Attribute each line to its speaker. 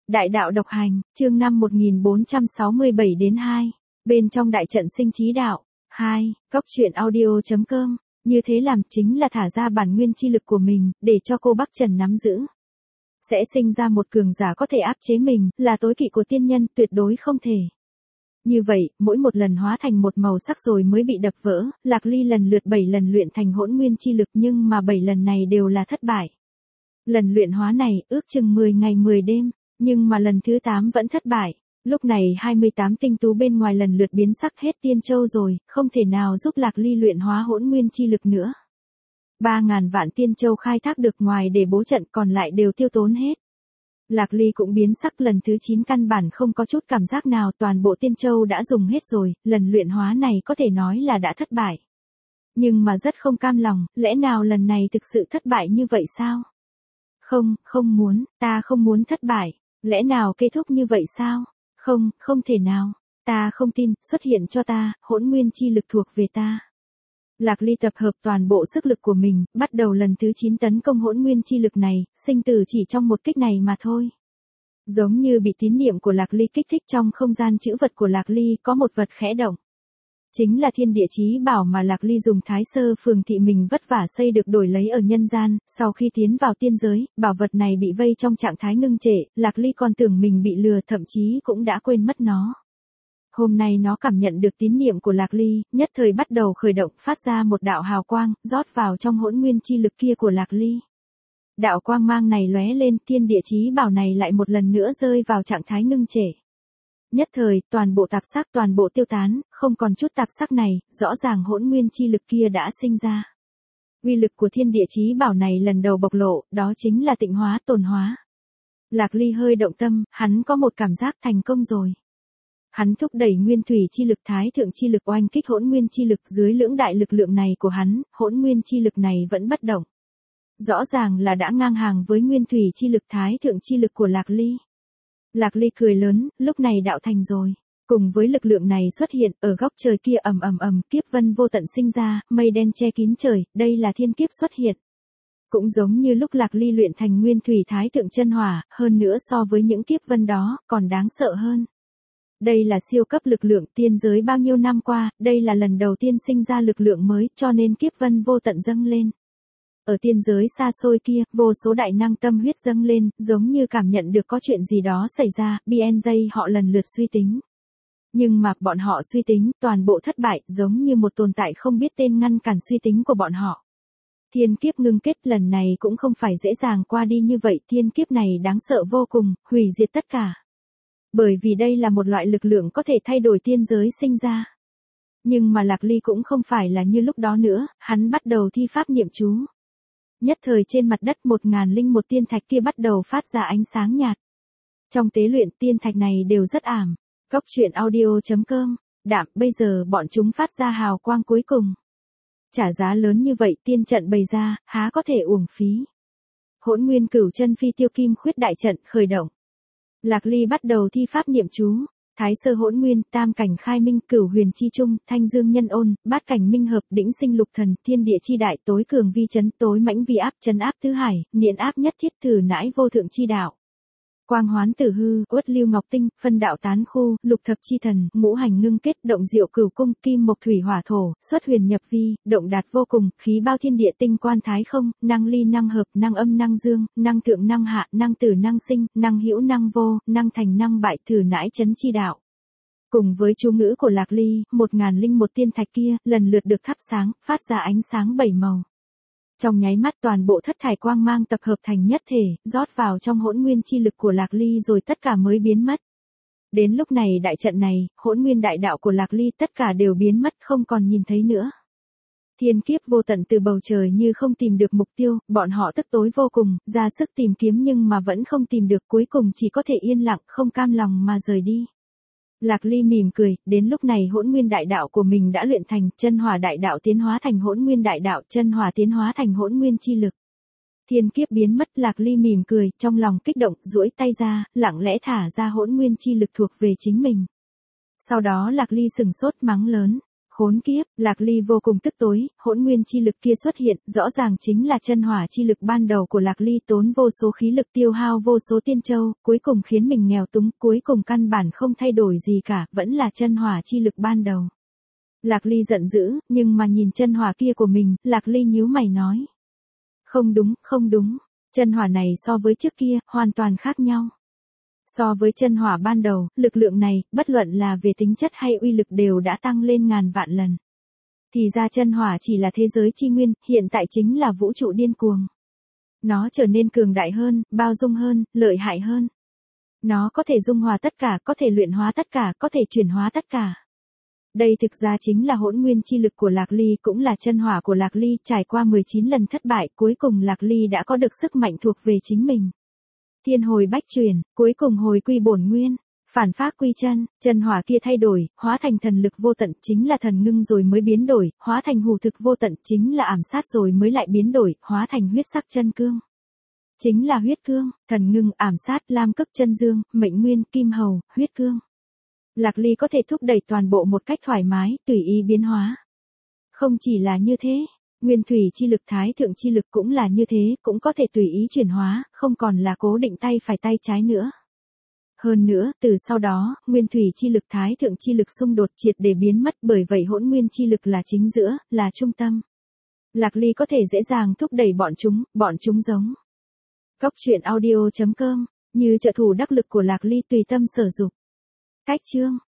Speaker 1: Đại đạo độc hành, chương 5 1467 đến 2. Bên trong đại trận sinh trí đạo. 2. Cốc truyện audio.com. Như thế làm chính là thả ra bản nguyên chi lực của mình, để cho cô Bắc Trần nắm giữ. Sẽ sinh ra một cường giả có thể áp chế mình, là tối kỵ của tiên nhân, tuyệt đối không thể. Như vậy, mỗi một lần hóa thành một màu sắc rồi mới bị đập vỡ, Lạc Ly lần lượt 7 lần luyện thành hỗn nguyên chi lực, nhưng mà 7 lần này đều là thất bại. Lần luyện hóa này, ước chừng 10 ngày 10 đêm, nhưng mà lần thứ 8 vẫn thất bại. Lúc này 28 tinh tú bên ngoài lần lượt biến sắc hết tiên châu rồi, không thể nào giúp Lạc Ly luyện hóa hỗn nguyên chi lực nữa. 3.000 vạn tiên châu khai thác được ngoài để bố trận, còn lại đều tiêu tốn hết. Lạc Ly cũng biến sắc, lần thứ 9 căn bản không có chút cảm giác nào, toàn bộ tiên châu đã dùng hết rồi, lần luyện hóa này có thể nói là đã thất bại. Nhưng mà rất không cam lòng, lẽ nào lần này thực sự thất bại như vậy sao? Không muốn, ta không muốn thất bại, lẽ nào kết thúc như vậy sao? Không thể nào, ta không tin, xuất hiện cho ta, hỗn nguyên chi lực thuộc về ta. Lạc Ly tập hợp toàn bộ sức lực của mình, bắt đầu lần thứ 9 tấn công hỗn nguyên chi lực này, sinh tử chỉ trong một kích này mà thôi. Giống như bị tín niệm của Lạc Ly kích thích, trong không gian trữ vật của Lạc Ly có một vật khẽ động. Chính là thiên địa chí bảo mà Lạc Ly dùng Thái Sơ Phường thị mình vất vả xây được đổi lấy ở nhân gian, sau khi tiến vào tiên giới, bảo vật này bị vây trong trạng thái ngưng trệ, Lạc Ly còn tưởng mình bị lừa, thậm chí cũng đã quên mất nó. Hôm nay nó cảm nhận được tín niệm của Lạc Ly, nhất thời bắt đầu khởi động, phát ra một đạo hào quang, rót vào trong hỗn nguyên chi lực kia của Lạc Ly. Đạo quang mang này lóe lên, thiên địa chí bảo này lại một lần nữa rơi vào trạng thái ngưng trệ. Nhất thời, toàn bộ tạp sắc toàn bộ tiêu tán, không còn chút tạp sắc này, rõ ràng hỗn nguyên chi lực kia đã sinh ra. Uy lực của thiên địa chí bảo này lần đầu bộc lộ, đó chính là tịnh hóa tồn hóa. Lạc Ly hơi động tâm, hắn có một cảm giác thành công rồi. Hắn thúc đẩy nguyên thủy chi lực thái thượng chi lực oanh kích hỗn nguyên chi lực, dưới lưỡng đại lực lượng này của hắn, hỗn nguyên chi lực này vẫn bất động. Rõ ràng là đã ngang hàng với nguyên thủy chi lực thái thượng chi lực của Lạc Ly. Lạc Ly cười lớn, lúc này đạo thành rồi. Cùng với lực lượng này xuất hiện, ở góc trời kia ầm, kiếp vân vô tận sinh ra, mây đen che kín trời, đây là thiên kiếp xuất hiện. Cũng giống như lúc Lạc Ly luyện thành nguyên thủy thái thượng chân hỏa, hơn nữa so với những kiếp vân đó, còn đáng sợ hơn. Đây là siêu cấp lực lượng, tiên giới bao nhiêu năm qua, đây là lần đầu tiên sinh ra lực lượng mới, cho nên kiếp vân vô tận dâng lên. Ở tiên giới xa xôi kia, vô số đại năng tâm huyết dâng lên, giống như cảm nhận được có chuyện gì đó xảy ra, BNJ họ lần lượt suy tính. Nhưng mà bọn họ suy tính, toàn bộ thất bại, giống như một tồn tại không biết tên ngăn cản suy tính của bọn họ. Thiên kiếp ngưng kết lần này cũng không phải dễ dàng qua đi như vậy, thiên kiếp này đáng sợ vô cùng, hủy diệt tất cả. Bởi vì đây là một loại lực lượng có thể thay đổi tiên giới sinh ra. Nhưng mà Lạc Ly cũng không phải là như lúc đó nữa, hắn bắt đầu thi pháp niệm chú. Nhất thời trên mặt đất 1001 tiên thạch kia bắt đầu phát ra ánh sáng nhạt. Trong tế luyện tiên thạch này đều rất ảm. Cốc truyện audio.com. Đạm, bây giờ bọn chúng phát ra hào quang cuối cùng. Trả giá lớn như vậy tiên trận bày ra, há có thể uổng phí. Hỗn nguyên cửu chân phi tiêu kim khuyết đại trận khởi động. Lạc Ly bắt đầu thi pháp niệm chú. Thái sơ hỗn nguyên, tam cảnh khai minh, cửu huyền chi trung, thanh dương nhân ôn, bát cảnh minh hợp, đỉnh sinh lục thần, thiên địa chi đại, tối cường vi chấn, tối mãnh vi áp, chấn áp tứ hải, niễn áp nhất thiết, thử nãi vô thượng chi đạo. Quang hoán tử hư, uất lưu ngọc tinh, phân đạo tán khu, lục thập chi thần, ngũ hành ngưng kết, động diệu cửu cung, kim mộc thủy hỏa thổ, xuất huyền nhập vi, động đạt vô cùng, khí bao thiên địa tinh quan thái không, năng ly năng hợp, năng âm năng dương, năng thượng năng hạ, năng tử năng sinh, năng hữu năng vô, năng thành năng bại, thử nãi chấn chi đạo. Cùng với chú ngữ của Lạc Ly, 1001 tiên thạch kia, lần lượt được thắp sáng, phát ra ánh sáng 7 màu. Trong nháy mắt toàn bộ thất thải quang mang tập hợp thành nhất thể, rót vào trong hỗn nguyên chi lực của Lạc Ly rồi tất cả mới biến mất. Đến lúc này đại trận này, hỗn nguyên đại đạo của Lạc Ly tất cả đều biến mất, không còn nhìn thấy nữa. Thiên kiếp vô tận từ bầu trời như không tìm được mục tiêu, bọn họ tức tối vô cùng, ra sức tìm kiếm nhưng mà vẫn không tìm được, cuối cùng chỉ có thể yên lặng, không cam lòng mà rời đi. Lạc Ly mỉm cười, đến lúc này hỗn nguyên đại đạo của mình đã luyện thành, chân hỏa đại đạo tiến hóa thành hỗn nguyên đại đạo, chân hỏa tiến hóa thành hỗn nguyên chi lực. Thiên kiếp biến mất, Lạc Ly mỉm cười, trong lòng kích động, duỗi tay ra, lặng lẽ thả ra hỗn nguyên chi lực thuộc về chính mình. Sau đó Lạc Ly sừng sốt mắng lớn, Khốn kiếp, Lạc Ly vô cùng tức tối, hỗn nguyên chi lực kia xuất hiện, rõ ràng chính là chân hỏa chi lực ban đầu của Lạc Ly, tốn vô số khí lực, tiêu hao vô số tiên châu, cuối cùng khiến mình nghèo túng, cuối cùng căn bản không thay đổi gì cả, vẫn là chân hỏa chi lực ban đầu. Lạc Ly giận dữ, nhưng mà nhìn chân hỏa kia của mình, Lạc Ly nhíu mày nói. Không đúng, không đúng, chân hỏa này so với trước kia, hoàn toàn khác nhau. So với chân hỏa ban đầu, lực lượng này, bất luận là về tính chất hay uy lực đều đã tăng lên ngàn vạn lần. Thì ra chân hỏa chỉ là thế giới chi nguyên, hiện tại chính là vũ trụ điên cuồng. Nó trở nên cường đại hơn, bao dung hơn, lợi hại hơn. Nó có thể dung hòa tất cả, có thể luyện hóa tất cả, có thể chuyển hóa tất cả. Đây thực ra chính là hỗn nguyên chi lực của Lạc Ly, cũng là chân hỏa của Lạc Ly, trải qua 19 lần thất bại, cuối cùng Lạc Ly đã có được sức mạnh thuộc về chính mình. Thiên hồi bách chuyển, cuối cùng hồi quy bổn nguyên, phản phác quy chân, chân hỏa kia thay đổi, hóa thành thần lực vô tận, chính là thần ngưng rồi mới biến đổi, hóa thành hủ thực vô tận, chính là ảm sát rồi mới lại biến đổi, hóa thành huyết sắc chân cương. Chính là huyết cương, thần ngưng, ảm sát, lam cực chân dương, mệnh nguyên, kim hầu, huyết cương. Lạc Ly có thể thúc đẩy toàn bộ một cách thoải mái, tùy ý biến hóa. Không chỉ là như thế, nguyên thủy chi lực, thái thượng chi lực cũng là như thế, cũng có thể tùy ý chuyển hóa, không còn là cố định tay phải tay trái nữa. Hơn nữa, từ sau đó, nguyên thủy chi lực, thái thượng chi lực xung đột triệt để biến mất, bởi vậy hỗn nguyên chi lực là chính giữa, là trung tâm. Lạc Ly có thể dễ dàng thúc đẩy bọn chúng giống. Góc truyện audio.com, như trợ thủ đắc lực của Lạc Ly tùy tâm sở dục. Cách chương